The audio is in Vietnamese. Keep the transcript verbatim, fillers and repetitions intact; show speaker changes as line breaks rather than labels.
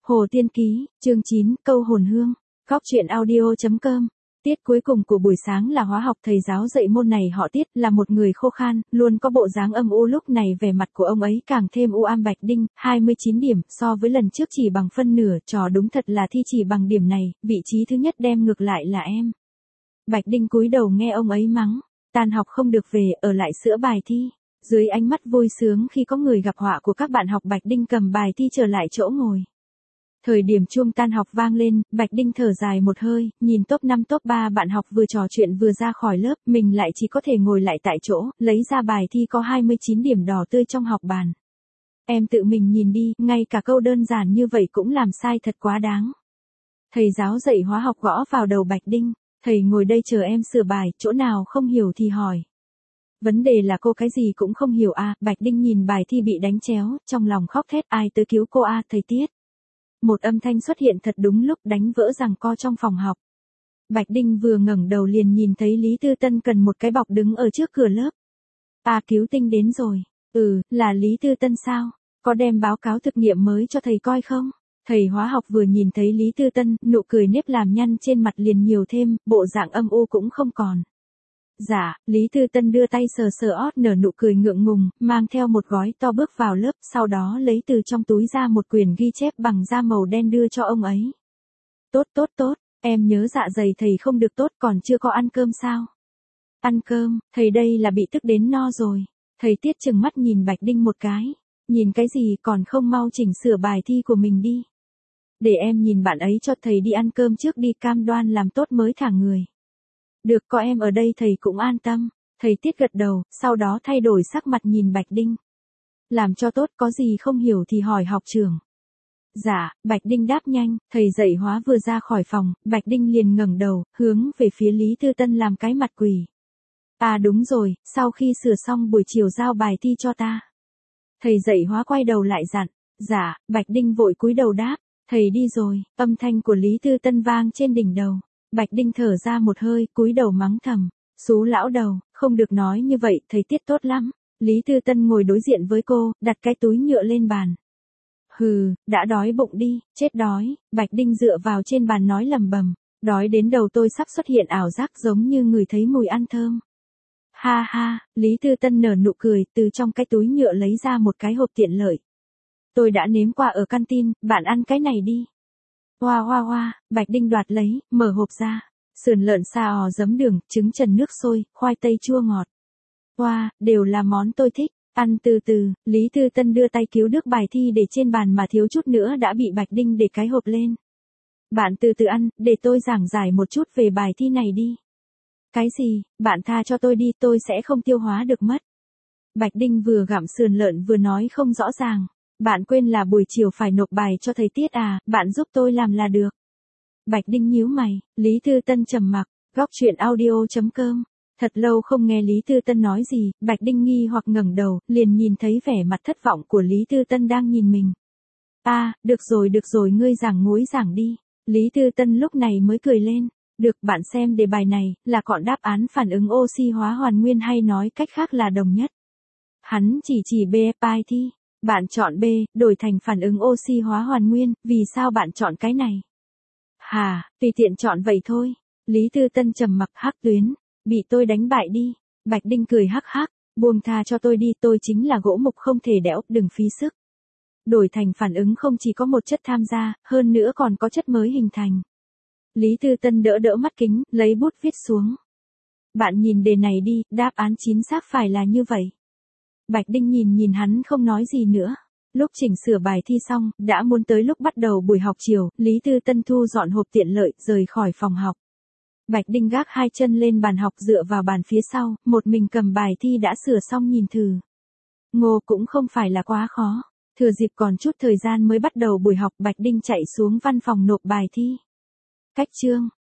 Hồ Tiên Ký, chương chín, Câu Hồn Hương. Góc truyện audio chấm com. Tiết cuối cùng của buổi sáng là hóa học. Thầy giáo dạy môn này họ Tiết, là một người khô khan, luôn có bộ dáng âm u. Lúc này vẻ mặt của ông ấy càng thêm u ám. Bạch Đinh, hai mươi chín điểm, so với lần trước chỉ bằng phân nửa. Trò đúng thật là thi chỉ bằng điểm này, vị trí thứ nhất đem ngược lại là em. Bạch Đinh cúi đầu nghe ông ấy mắng, tan học không được về, ở lại sửa bài thi. Dưới ánh mắt vui sướng khi có người gặp họa của các bạn học, Bạch Đinh cầm bài thi trở lại chỗ ngồi. Thời điểm chuông tan học vang lên, Bạch Đinh thở dài một hơi, nhìn top năm top ba bạn học vừa trò chuyện vừa ra khỏi lớp, mình lại chỉ có thể ngồi lại tại chỗ, lấy ra bài thi có hai mươi chín điểm đỏ tươi trong học bàn. Em tự mình nhìn đi, ngay cả câu đơn giản như vậy cũng làm sai, thật quá đáng. Thầy giáo dạy hóa học gõ vào đầu Bạch Đinh, thầy ngồi đây chờ em sửa bài, chỗ nào không hiểu thì hỏi. Vấn đề là cô cái gì cũng không hiểu à. Bạch Đinh nhìn bài thi bị đánh chéo, trong lòng khóc thét, ai tới cứu cô à, thầy Tiết. Một âm thanh xuất hiện thật đúng lúc, đánh vỡ giằng co trong phòng học. Bạch Đinh vừa ngẩng đầu liền nhìn thấy Lý Tư Tân cần một cái bọc đứng ở trước cửa lớp. À, cứu tinh đến rồi. Ừ, là Lý Tư Tân sao? Có đem báo cáo thực nghiệm mới cho thầy coi không? Thầy hóa học vừa nhìn thấy Lý Tư Tân, nụ cười nếp làm nhăn trên mặt liền nhiều thêm, bộ dạng âm u cũng không còn. Dạ, Lý Tư Tân đưa tay sờ sờ ót, nở nụ cười ngượng ngùng, mang theo một gói to bước vào lớp, sau đó lấy từ trong túi ra một quyển ghi chép bằng da màu đen đưa cho ông ấy. Tốt tốt tốt, em nhớ dạ dày thầy không được tốt, còn chưa có ăn cơm sao? Ăn cơm, thầy đây là bị tức đến no rồi. Thầy Tiết trừng mắt nhìn Bạch Đinh một cái. Nhìn cái gì, còn không mau chỉnh sửa bài thi của mình đi. Để em nhìn bạn ấy cho thầy đi ăn cơm trước đi, cam đoan làm tốt mới thả người. Được, có em ở đây thầy cũng an tâm. Thầy Tiết gật đầu, sau đó thay đổi sắc mặt nhìn Bạch Đinh. Làm cho tốt, có gì không hiểu thì hỏi học trưởng. Dạ, Bạch Đinh đáp nhanh. Thầy dạy hóa vừa ra khỏi phòng, Bạch Đinh liền ngẩng đầu, hướng về phía Lý Tư Tân làm cái mặt quỷ. À đúng rồi, sau khi sửa xong buổi chiều giao bài thi cho ta. Thầy dạy hóa quay đầu lại dặn. Dạ, Bạch Đinh vội cúi đầu đáp. Thầy đi rồi. Âm thanh của Lý Tư Tân vang trên đỉnh đầu. Bạch Đinh thở ra một hơi, cúi đầu mắng thầm. Xú lão đầu, không được nói như vậy, thầy Tiết tốt lắm. Lý Tư Tân ngồi đối diện với cô, đặt cái túi nhựa lên bàn. Hừ, đã đói bụng đi, chết đói. Bạch Đinh dựa vào trên bàn nói lầm bầm. Đói đến đầu tôi sắp xuất hiện ảo giác giống như người thấy mùi ăn thơm. Ha ha, Lý Tư Tân nở nụ cười, từ trong cái túi nhựa lấy ra một cái hộp tiện lợi. Tôi đã nếm qua ở canteen, bạn ăn cái này đi. Hoa hoa hoa, Bạch Đinh đoạt lấy, mở hộp ra. Sườn lợn xào giấm đường, trứng trần nước sôi, khoai tây chua ngọt. Hoa, đều là món tôi thích. Ăn từ từ. Lý Tư Tân đưa tay cứu nước bài thi để trên bàn mà thiếu chút nữa đã bị Bạch Đinh để cái hộp lên. Bạn từ từ ăn, để tôi giảng giải một chút về bài thi này đi. Cái gì, bạn tha cho tôi đi, tôi sẽ không tiêu hóa được mất. Bạch Đinh vừa gặm sườn lợn vừa nói không rõ ràng. Bạn quên là buổi chiều phải nộp bài cho thầy Tiết à, bạn giúp tôi làm là được. Bạch Đinh nhíu mày. Lý Tư Tân trầm mặc. Góc truyện audio chấm com. Thật lâu không nghe Lý Tư Tân nói gì, Bạch Đinh nghi hoặc ngẩng đầu, liền nhìn thấy vẻ mặt thất vọng của Lý Tư Tân đang nhìn mình. À, được rồi được rồi, ngươi giảng ngối giảng đi. Lý Tư Tân lúc này mới cười lên. Được, bạn xem đề bài này, là chọn đáp án phản ứng oxy hóa hoàn nguyên, hay nói cách khác là đồng nhất. Hắn chỉ chỉ B, bài thi. Bạn chọn B, đổi thành phản ứng oxy hóa hoàn nguyên, vì sao bạn chọn cái này? Hà, tùy tiện chọn vậy thôi. Lý Tư Tân trầm mặc. Hắc Tuyến, bị tôi đánh bại đi. Bạch Đinh cười hắc hắc, buông tha cho tôi đi, tôi chính là gỗ mục không thể đẽo, đừng phí sức. Đổi thành phản ứng không chỉ có một chất tham gia, hơn nữa còn có chất mới hình thành. Lý Tư Tân đỡ đỡ mắt kính, lấy bút viết xuống. Bạn nhìn đề này đi, đáp án chính xác phải là như vậy. Bạch Đinh nhìn nhìn hắn không nói gì nữa. Lúc chỉnh sửa bài thi xong, đã muốn tới lúc bắt đầu buổi học chiều, Lý Tư Tân thu dọn hộp tiện lợi, rời khỏi phòng học. Bạch Đinh gác hai chân lên bàn học dựa vào bàn phía sau, một mình cầm bài thi đã sửa xong nhìn thử. Ngô cũng không phải là quá khó. Thừa dịp còn chút thời gian mới bắt đầu buổi học, Bạch Đinh chạy xuống văn phòng nộp bài thi. Cách chương.